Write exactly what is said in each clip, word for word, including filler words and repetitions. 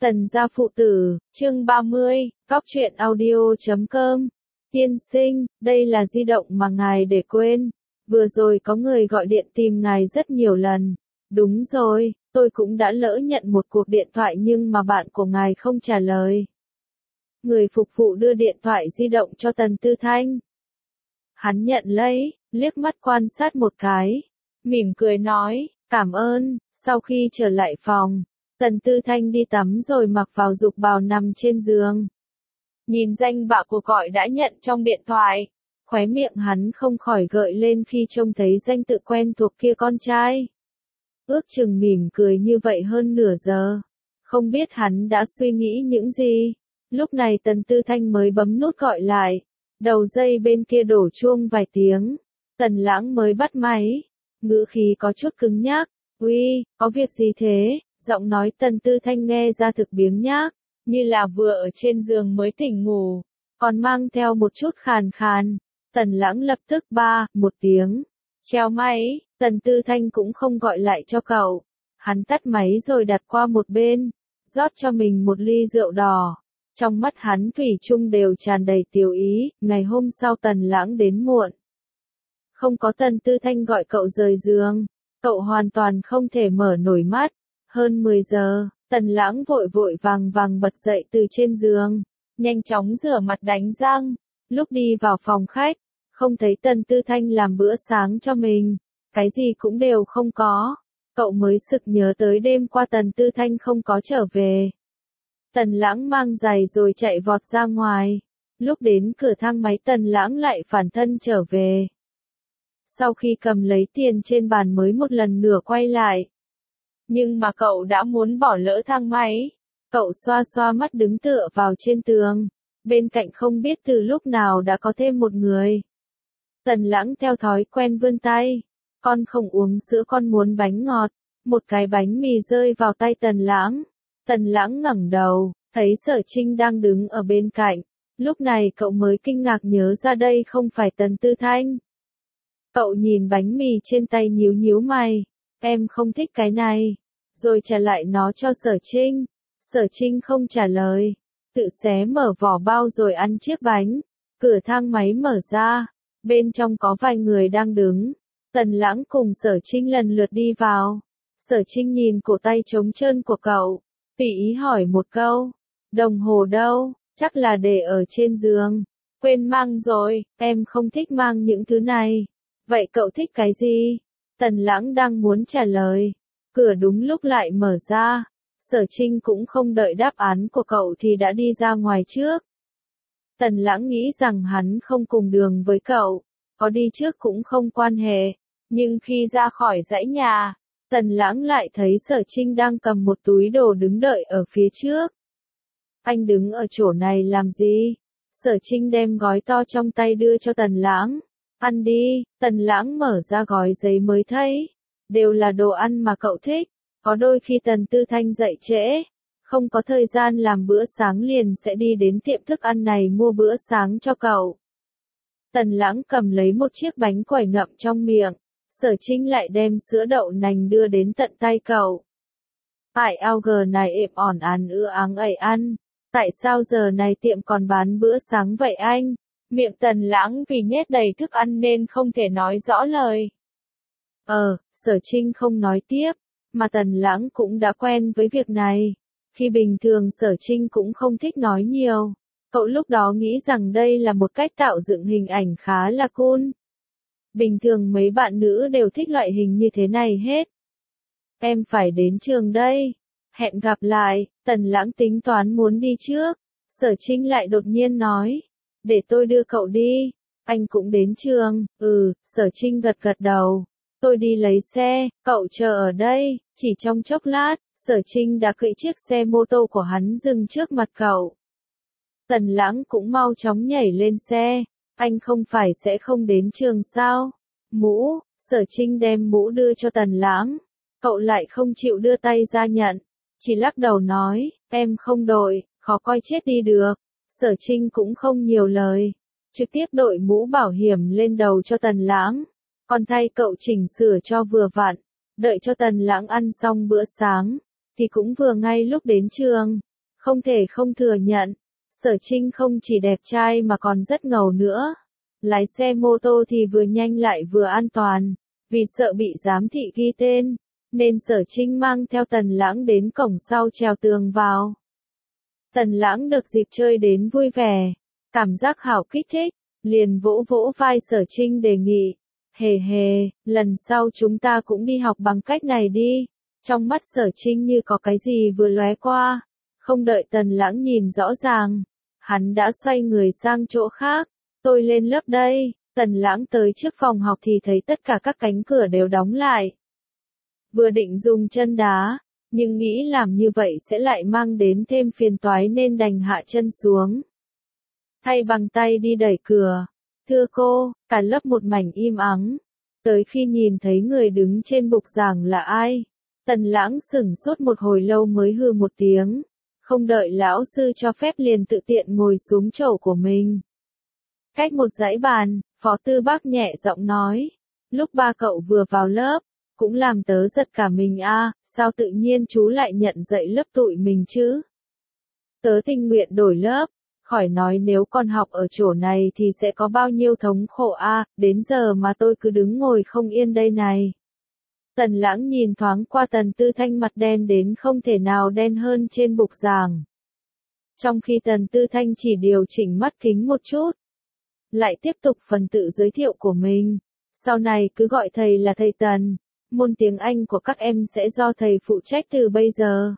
Tần gia phụ tử, chương ba mươi, Cóc truyện audio chấm com. Tiên sinh, đây là di động mà ngài để quên. Vừa rồi có người gọi điện tìm ngài rất nhiều lần. Đúng rồi, tôi cũng đã lỡ nhận một cuộc điện thoại nhưng mà bạn của ngài không trả lời. Người phục vụ đưa điện thoại di động cho Tần Tư Thanh. Hắn nhận lấy, liếc mắt quan sát một cái, mỉm cười nói, cảm ơn. Sau khi trở lại phòng, Tần Tư Thanh đi tắm rồi mặc vào dục bào nằm trên giường. Nhìn danh bạ cuộc gọi đã nhận trong điện thoại, khóe miệng hắn không khỏi gợi lên khi trông thấy danh tự quen thuộc kia con trai. Ước chừng mỉm cười như vậy hơn nửa giờ. Không biết hắn đã suy nghĩ những gì. Lúc này Tần Tư Thanh mới bấm nút gọi lại. Đầu dây bên kia đổ chuông vài tiếng. Tần Lãng mới bắt máy. Ngữ khí có chút cứng nhắc. Uy, có việc gì thế? Giọng nói Tần Tư Thanh nghe ra thực biếng nhác, như là vừa ở trên giường mới tỉnh ngủ, còn mang theo một chút khàn khàn. Tần Lãng lập tức ba, một tiếng, treo máy. Tần Tư Thanh cũng không gọi lại cho cậu. Hắn tắt máy rồi đặt qua một bên, rót cho mình một ly rượu đỏ. Trong mắt hắn thủy chung đều tràn đầy tiểu ý. Ngày hôm sau Tần Lãng đến muộn. Không có Tần Tư Thanh gọi cậu rời giường, cậu hoàn toàn không thể mở nổi mắt. Hơn mười giờ, Tần Lãng vội vội vàng vàng bật dậy từ trên giường, nhanh chóng rửa mặt đánh răng. Lúc đi vào phòng khách, không thấy Tần Tư Thanh làm bữa sáng cho mình, cái gì cũng đều không có. Cậu mới sực nhớ tới đêm qua Tần Tư Thanh không có trở về. Tần Lãng mang giày rồi chạy vọt ra ngoài. Lúc đến cửa thang máy Tần Lãng lại phản thân trở về. Sau khi cầm lấy tiền trên bàn mới một lần nữa quay lại. Nhưng mà cậu đã muốn bỏ lỡ thang máy. Cậu xoa xoa mắt đứng tựa vào trên tường. Bên cạnh không biết từ lúc nào đã có thêm một người. Tần Lãng theo thói quen vươn tay. Con không uống sữa, con muốn bánh ngọt. Một cái bánh mì rơi vào tay Tần Lãng. Tần Lãng ngẩng đầu, thấy Sở Trinh đang đứng ở bên cạnh. Lúc này cậu mới kinh ngạc nhớ ra đây không phải Tần Tư Thanh. Cậu nhìn bánh mì trên tay nhíu nhíu mày. Em không thích cái này. Rồi trả lại nó cho Sở Trinh. Sở Trinh không trả lời. Tự xé mở vỏ bao rồi ăn chiếc bánh. Cửa thang máy mở ra. Bên trong có vài người đang đứng. Tần Lãng cùng Sở Trinh lần lượt đi vào. Sở Trinh nhìn cổ tay trống trơn của cậu. Tùy ý hỏi một câu. Đồng hồ đâu? Chắc là để ở trên giường. Quên mang rồi, em không thích mang những thứ này. Vậy cậu thích cái gì? Tần Lãng đang muốn trả lời. Cửa đúng lúc lại mở ra. Sở Trinh cũng không đợi đáp án của cậu thì đã đi ra ngoài trước. Tần Lãng nghĩ rằng hắn không cùng đường với cậu. Có đi trước cũng không quan hệ. Nhưng khi ra khỏi dãy nhà, Tần Lãng lại thấy Sở Trinh đang cầm một túi đồ đứng đợi ở phía trước. Anh đứng ở chỗ này làm gì? Sở Trinh đem gói to trong tay đưa cho Tần Lãng. Ăn đi. Tần Lãng mở ra gói giấy mới thấy. Đều là đồ ăn mà cậu thích. Có đôi khi Tần Tư Thanh dậy trễ, không có thời gian làm bữa sáng liền sẽ đi đến tiệm thức ăn này mua bữa sáng cho cậu. Tần Lãng cầm lấy một chiếc bánh quẩy ngậm trong miệng. Sở Trinh lại đem sữa đậu nành đưa đến tận tay cậu. Tại ao gờ này êm ỏn ăn ưa áng ẩy ăn. Tại sao giờ này tiệm còn bán bữa sáng vậy anh? Miệng Tần Lãng vì nhét đầy thức ăn nên không thể nói rõ lời. Ờ, Sở Trinh không nói tiếp, mà Tần Lãng cũng đã quen với việc này. Khi bình thường Sở Trinh cũng không thích nói nhiều. Cậu lúc đó nghĩ rằng đây là một cách tạo dựng hình ảnh khá là cool. Bình thường mấy bạn nữ đều thích loại hình như thế này hết. Em phải đến trường đây. Hẹn gặp lại. Tần Lãng tính toán muốn đi trước. Sở Trinh lại đột nhiên nói. Để tôi đưa cậu đi. Anh cũng đến trường. Ừ, Sở Trinh gật gật đầu. Tôi đi lấy xe, cậu chờ ở đây. Chỉ trong chốc lát, Sở Trinh đã cưỡi chiếc xe mô tô của hắn dừng trước mặt cậu. Tần Lãng cũng mau chóng nhảy lên xe. Anh không phải sẽ không đến trường sao? Mũ. Sở Trinh đem mũ đưa cho Tần Lãng. Cậu lại không chịu đưa tay ra nhận. Chỉ lắc đầu nói, em không đội, khó coi chết đi được. Sở Trinh cũng không nhiều lời. Trực tiếp đội mũ bảo hiểm lên đầu cho Tần Lãng. Còn thay cậu chỉnh sửa cho vừa vặn. Đợi cho Tần Lãng ăn xong bữa sáng. Thì cũng vừa ngay lúc đến trường. Không thể không thừa nhận, Sở Trinh không chỉ đẹp trai mà còn rất ngầu nữa. Lái xe mô tô thì vừa nhanh lại vừa an toàn, vì sợ bị giám thị ghi tên, nên Sở Trinh mang theo Tần Lãng đến cổng sau trèo tường vào. Tần Lãng được dịp chơi đến vui vẻ, cảm giác hảo kích thích, liền vỗ vỗ vai Sở Trinh đề nghị, hề hề, lần sau chúng ta cũng đi học bằng cách này đi. Trong mắt Sở Trinh như có cái gì vừa lóe qua, không đợi Tần Lãng nhìn rõ ràng, hắn đã xoay người sang chỗ khác. Tôi lên lớp đây. Tần Lãng tới trước phòng học thì thấy tất cả các cánh cửa đều đóng lại. Vừa định dùng chân đá, nhưng nghĩ làm như vậy sẽ lại mang đến thêm phiền toái nên đành hạ chân xuống. Thay bằng tay đi đẩy cửa. Thưa cô, cả lớp một mảnh im ắng. Tới khi nhìn thấy người đứng trên bục giảng là ai, Tần Lãng sửng sốt một hồi lâu mới hừ một tiếng. Không đợi lão sư cho phép liền tự tiện ngồi xuống chỗ của mình. Cách một dãy bàn, Phó Tư Bác nhẹ giọng nói, lúc ba cậu vừa vào lớp, cũng làm tớ giật cả mình a, à, sao tự nhiên chú lại nhận dạy lớp tụi mình chứ? Tớ tình nguyện đổi lớp, khỏi nói nếu còn học ở chỗ này thì sẽ có bao nhiêu thống khổ a, à, đến giờ mà tôi cứ đứng ngồi không yên đây này. Tần Lãng nhìn thoáng qua Tần Tư Thanh mặt đen đến không thể nào đen hơn trên bục giảng. Trong khi Tần Tư Thanh chỉ điều chỉnh mắt kính một chút, lại tiếp tục phần tự giới thiệu của mình. Sau này cứ gọi thầy là thầy Tần, môn tiếng Anh của các em sẽ do thầy phụ trách từ bây giờ.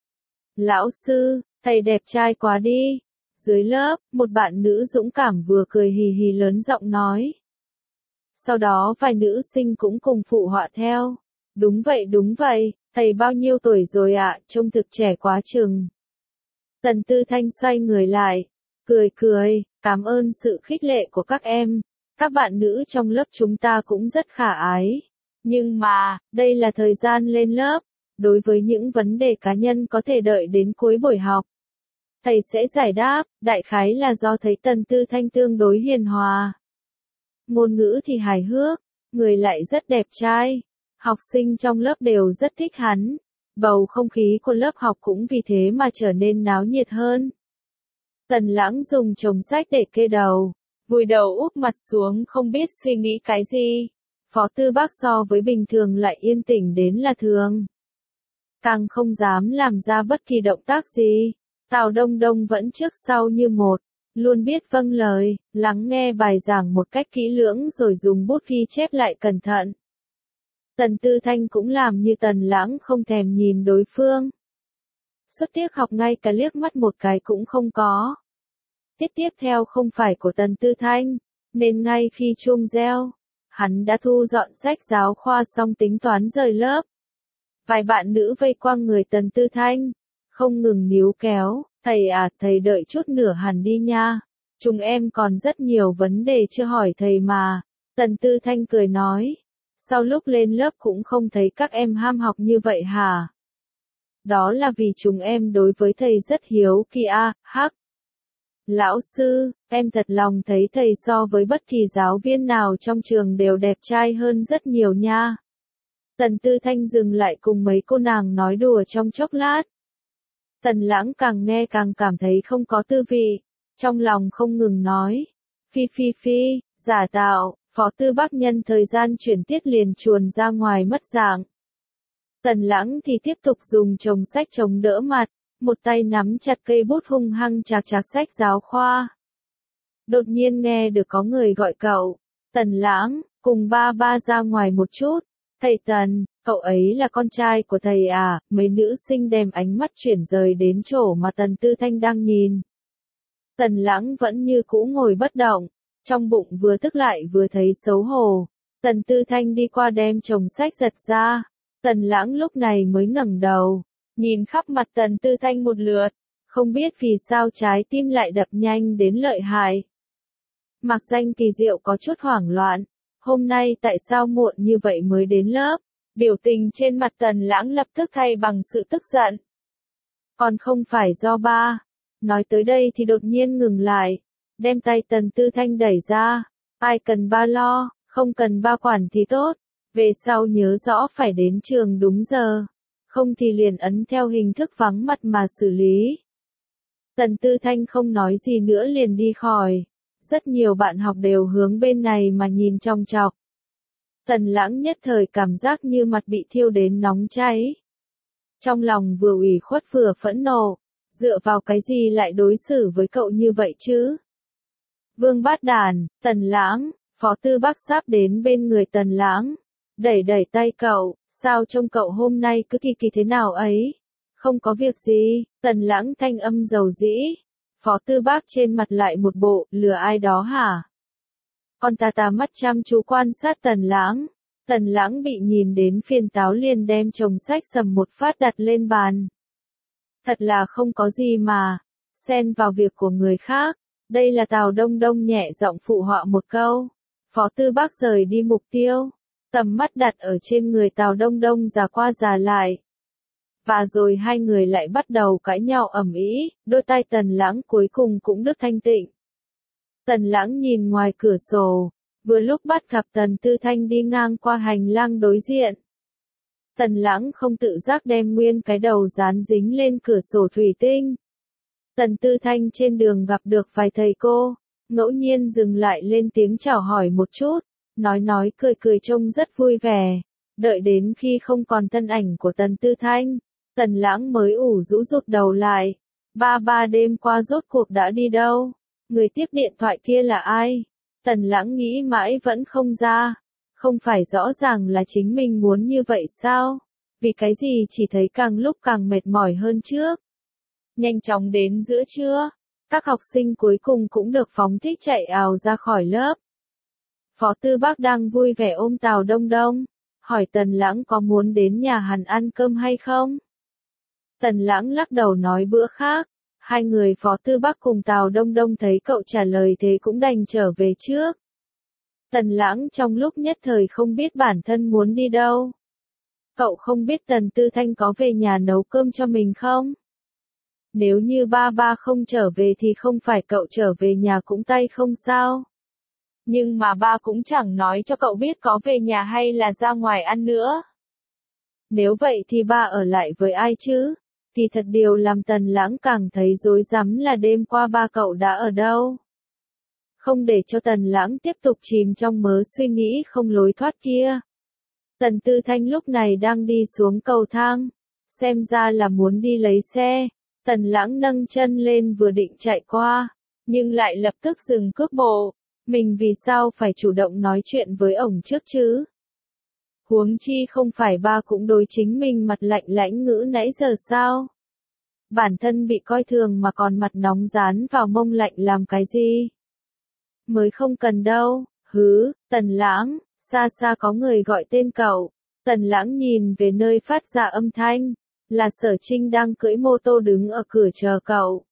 Lão sư, thầy đẹp trai quá đi. Dưới lớp, một bạn nữ dũng cảm vừa cười hì hì lớn giọng nói. Sau đó vài nữ sinh cũng cùng phụ họa theo. Đúng vậy đúng vậy, thầy bao nhiêu tuổi rồi ạ, à, trông thực trẻ quá chừng. Tần Tư Thanh xoay người lại, cười cười, cảm ơn sự khích lệ của các em. Các bạn nữ trong lớp chúng ta cũng rất khả ái. Nhưng mà, đây là thời gian lên lớp. Đối với những vấn đề cá nhân có thể đợi đến cuối buổi học, thầy sẽ giải đáp, đại khái là do thấy Tần Tư Thanh tương đối hiền hòa. Ngôn ngữ thì hài hước, người lại rất đẹp trai. Học sinh trong lớp đều rất thích hắn. Bầu không khí của lớp học cũng vì thế mà trở nên náo nhiệt hơn. Tần Lãng dùng chồng sách để kê đầu, vùi đầu úp mặt xuống không biết suy nghĩ cái gì. Phó Tư Bác so với bình thường lại yên tĩnh đến là thường. Càng không dám làm ra bất kỳ động tác gì. Tào Đông Đông vẫn trước sau như một, luôn biết vâng lời, lắng nghe bài giảng một cách kỹ lưỡng rồi dùng bút ghi chép lại cẩn thận. Tần Tư Thanh cũng làm như Tần Lãng không thèm nhìn đối phương. Suốt tiết học ngay cả liếc mắt một cái cũng không có. Tiết tiếp theo không phải của Tần Tư Thanh, nên ngay khi chuông reo, hắn đã thu dọn sách giáo khoa xong tính toán rời lớp. Vài bạn nữ vây quanh người Tần Tư Thanh, không ngừng níu kéo, thầy à, thầy đợi chút nữa hẳn đi nha. Chúng em còn rất nhiều vấn đề chưa hỏi thầy mà. Tần Tư Thanh cười nói, sau lúc lên lớp cũng không thấy các em ham học như vậy hả? Đó là vì chúng em đối với thầy rất hiếu kỳ a, hắc. Lão sư, em thật lòng thấy thầy so với bất kỳ giáo viên nào trong trường đều đẹp trai hơn rất nhiều nha. Tần Tư Thanh dừng lại cùng mấy cô nàng nói đùa trong chốc lát. Tần Lãng càng nghe càng cảm thấy không có tư vị, trong lòng không ngừng nói. Phi phi phi, giả tạo, Phó Tư Bác nhân thời gian chuyển tiết liền chuồn ra ngoài mất dạng. Tần Lãng thì tiếp tục dùng chồng sách chống đỡ mặt, một tay nắm chặt cây bút hung hăng chạc chạc sách giáo khoa. Đột nhiên nghe được có người gọi cậu, Tần Lãng, cùng ba ba ra ngoài một chút. Thầy Tần, cậu ấy là con trai của thầy à? Mấy nữ sinh đem ánh mắt chuyển rời đến chỗ mà Tần Tư Thanh đang nhìn. Tần Lãng vẫn như cũ ngồi bất động, trong bụng vừa tức lại vừa thấy xấu hổ. Tần Tư Thanh đi qua đem chồng sách giật ra. Tần Lãng lúc này mới ngẩng đầu, nhìn khắp mặt Tần Tư Thanh một lượt, không biết vì sao trái tim lại đập nhanh đến lợi hại. Mạc Danh Kỳ Diệu có chút hoảng loạn, hôm nay tại sao muộn như vậy mới đến lớp? Biểu tình trên mặt Tần Lãng lập tức thay bằng sự tức giận. Còn không phải do ba. Nói tới đây thì đột nhiên ngừng lại, đem tay Tần Tư Thanh đẩy ra. Ai cần ba lo, không cần ba quản thì tốt. Về sau nhớ rõ phải đến trường đúng giờ. Không thì liền ấn theo hình thức vắng mặt mà xử lý. Tần Tư Thanh không nói gì nữa liền đi khỏi. Rất nhiều bạn học đều hướng bên này mà nhìn chòng chọc. Tần Lãng nhất thời cảm giác như mặt bị thiêu đến nóng cháy. Trong lòng vừa ủy khuất vừa phẫn nộ, dựa vào cái gì lại đối xử với cậu như vậy chứ? Vương Bát Đàn, Tần Lãng, Phó Tư Bác sáp đến bên người Tần Lãng, đẩy đẩy tay cậu, sao trông cậu hôm nay cứ kỳ kỳ thế nào ấy? Không có việc gì, Tần Lãng thanh âm dầu dĩ. Phó Tư Bác trên mặt lại một bộ, lừa ai đó hả? Con ta ta mắt chăm chú quan sát Tần Lãng. Tần Lãng bị nhìn đến phiền táo liền đem chồng sách sầm một phát đặt lên bàn. Thật là không có gì mà, xen vào việc của người khác. Đây là Tào Đông Đông nhẹ giọng phụ họa một câu. Phó Tư Bác rời đi mục tiêu, tầm mắt đặt ở trên người Tào Đông Đông già qua già lại. Và rồi hai người lại bắt đầu cãi nhau ầm ĩ, đôi tai Tần Lãng cuối cùng cũng được thanh tịnh. Tần Lãng nhìn ngoài cửa sổ, vừa lúc bắt gặp Tần Tư Thanh đi ngang qua hành lang đối diện. Tần Lãng không tự giác đem nguyên cái đầu dán dính lên cửa sổ thủy tinh. Tần Tư Thanh trên đường gặp được vài thầy cô, ngẫu nhiên dừng lại lên tiếng chào hỏi một chút, nói nói cười cười trông rất vui vẻ. Đợi đến khi không còn thân ảnh của Tần Tư Thanh, Tần Lãng mới ủ rũ rụt đầu lại. Ba ba đêm qua rốt cuộc đã đi đâu? Người tiếp điện thoại kia là ai? Tần Lãng nghĩ mãi vẫn không ra. Không phải rõ ràng là chính mình muốn như vậy sao? Vì cái gì chỉ thấy càng lúc càng mệt mỏi hơn trước? Nhanh chóng đến giữa trưa, các học sinh cuối cùng cũng được phóng thích chạy ào ra khỏi lớp. Phó Tư Bác đang vui vẻ ôm Tào Đông Đông, hỏi Tần Lãng có muốn đến nhà hắn ăn cơm hay không? Tần Lãng lắc đầu nói bữa khác. Hai người Phó Tư Bác cùng Tào Đông Đông thấy cậu trả lời thế cũng đành trở về trước. Tần Lãng trong lúc nhất thời không biết bản thân muốn đi đâu. Cậu không biết Tần Tư Thanh có về nhà nấu cơm cho mình không? Nếu như ba ba không trở về thì không phải cậu trở về nhà cũng tay không sao? Nhưng mà ba cũng chẳng nói cho cậu biết có về nhà hay là ra ngoài ăn nữa. Nếu vậy thì ba ở lại với ai chứ? Thì thật điều làm Tần Lãng càng thấy rối rắm là đêm qua ba cậu đã ở đâu. Không để cho Tần Lãng tiếp tục chìm trong mớ suy nghĩ không lối thoát kia. Tần Tư Thanh lúc này đang đi xuống cầu thang, xem ra là muốn đi lấy xe. Tần Lãng nâng chân lên vừa định chạy qua, nhưng lại lập tức dừng cước bộ. Mình vì sao phải chủ động nói chuyện với ổng trước chứ? Huống chi không phải ba cũng đối chính mình mặt lạnh lãnh ngữ nãy giờ sao? Bản thân bị coi thường mà còn mặt nóng dán vào mông lạnh làm cái gì? Mới không cần đâu, hứ, Tần Lãng, xa xa có người gọi tên cậu. Tần Lãng nhìn về nơi phát ra âm thanh, là Sở Trinh đang cưỡi mô tô đứng ở cửa chờ cậu.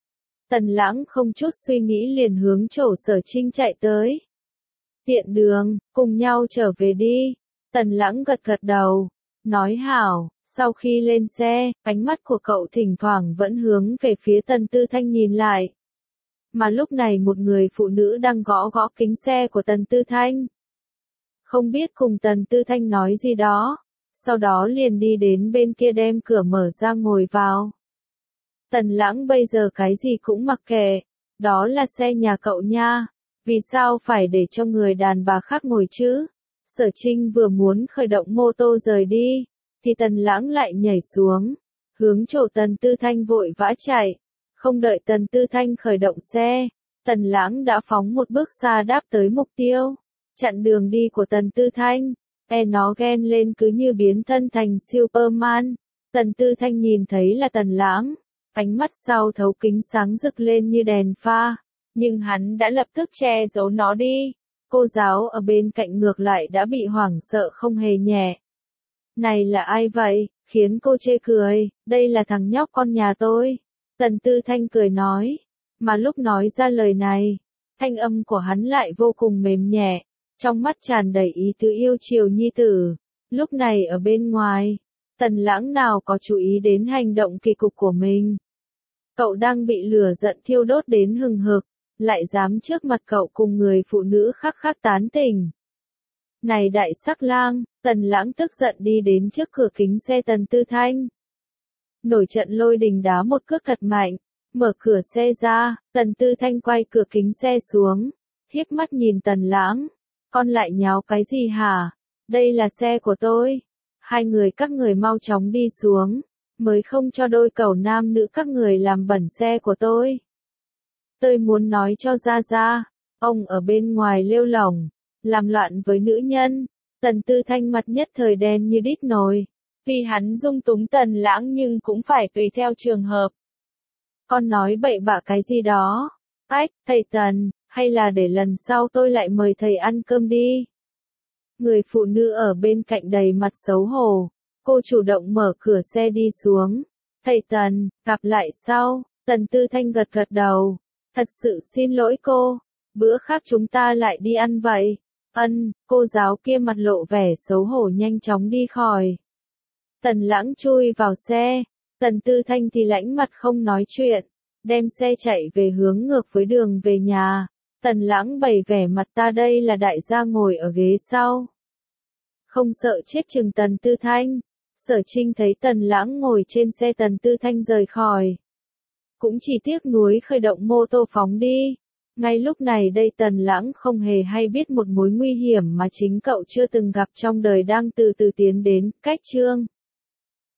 Tần Lãng không chút suy nghĩ liền hướng chỗ Sở Trinh chạy tới. Tiện đường, cùng nhau trở về đi. Tần Lãng gật gật đầu, nói hảo. Sau khi lên xe, ánh mắt của cậu thỉnh thoảng vẫn hướng về phía Tần Tư Thanh nhìn lại. Mà lúc này một người phụ nữ đang gõ gõ kính xe của Tần Tư Thanh. Không biết cùng Tần Tư Thanh nói gì đó, sau đó liền đi đến bên kia đem cửa mở ra ngồi vào. Tần Lãng bây giờ cái gì cũng mặc kệ, đó là xe nhà cậu nha, vì sao phải để cho người đàn bà khác ngồi chứ? Sở Trinh vừa muốn khởi động mô tô rời đi, thì Tần Lãng lại nhảy xuống, hướng chỗ Tần Tư Thanh vội vã chạy. Không đợi Tần Tư Thanh khởi động xe, Tần Lãng đã phóng một bước xa đáp tới mục tiêu, chặn đường đi của Tần Tư Thanh. E nó ghen lên cứ như biến thân thành Superman. Tần Tư Thanh nhìn thấy là Tần Lãng, ánh mắt sau thấu kính sáng rực lên như đèn pha, nhưng hắn đã lập tức che giấu nó đi. Cô giáo ở bên cạnh ngược lại đã bị hoảng sợ không hề nhẹ. Này là ai vậy, khiến cô chê cười, đây là thằng nhóc con nhà tôi. Tần Tư Thanh cười nói, mà lúc nói ra lời này, thanh âm của hắn lại vô cùng mềm nhẹ, trong mắt tràn đầy ý tứ yêu chiều nhi tử. Lúc này ở bên ngoài, Tần Lãng nào có chú ý đến hành động kỳ cục của mình. Cậu đang bị lửa giận thiêu đốt đến hừng hực, lại dám trước mặt cậu cùng người phụ nữ khác khác tán tỉnh. Này đại sắc lang, Tần Lãng tức giận đi đến trước cửa kính xe Tần Tư Thanh. Nổi trận lôi đình đá một cước thật mạnh, Mở cửa xe ra, Tần Tư Thanh quay cửa kính xe xuống, híp mắt nhìn Tần Lãng. Con lại nháo cái gì hả? Đây là xe của tôi. Hai người các người mau chóng đi xuống, mới không cho đôi cẩu nam nữ các người làm bẩn xe của tôi. Tôi muốn nói cho ra ra, ông ở bên ngoài lêu lỏng, làm loạn với nữ nhân. Tần Tư Thanh mặt nhất thời đen như đít nồi, vì hắn dung túng Tần Lãng nhưng cũng phải tùy theo trường hợp. Con nói bậy bạ cái gì đó? Ách, thầy Tần, hay là để lần sau tôi lại mời thầy ăn cơm đi? Người phụ nữ ở bên cạnh đầy mặt xấu hổ, cô chủ động mở cửa xe đi xuống. Thầy Tần, gặp lại sau. Tần Tư Thanh gật gật đầu. Thật sự xin lỗi cô, bữa khác chúng ta lại đi ăn vậy. Ân, cô giáo kia mặt lộ vẻ xấu hổ nhanh chóng đi khỏi. Tần Lãng chui vào xe, Tần Tư Thanh thì lãnh mặt không nói chuyện, đem xe chạy về hướng ngược với đường về nhà. Tần Lãng bày vẻ mặt ta đây là đại gia ngồi ở ghế sau. Không sợ chết chừng Tần Tư Thanh. Sở Trinh thấy Tần Lãng ngồi trên xe Tần Tư Thanh rời khỏi. Cũng chỉ tiếc nuối khởi động mô tô phóng đi. Ngay lúc này đây Tần Lãng không hề hay biết một mối nguy hiểm mà chính cậu chưa từng gặp trong đời đang từ từ tiến đến. Cách chương